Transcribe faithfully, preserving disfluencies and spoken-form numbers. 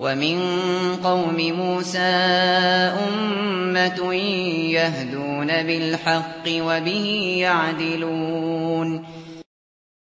وَمِن قَوْمِ مُوسَىٰ أُمَّةٌ يَهْدُونَ بِالْحَقِّ وَبِهِ يَعْدِلُونَ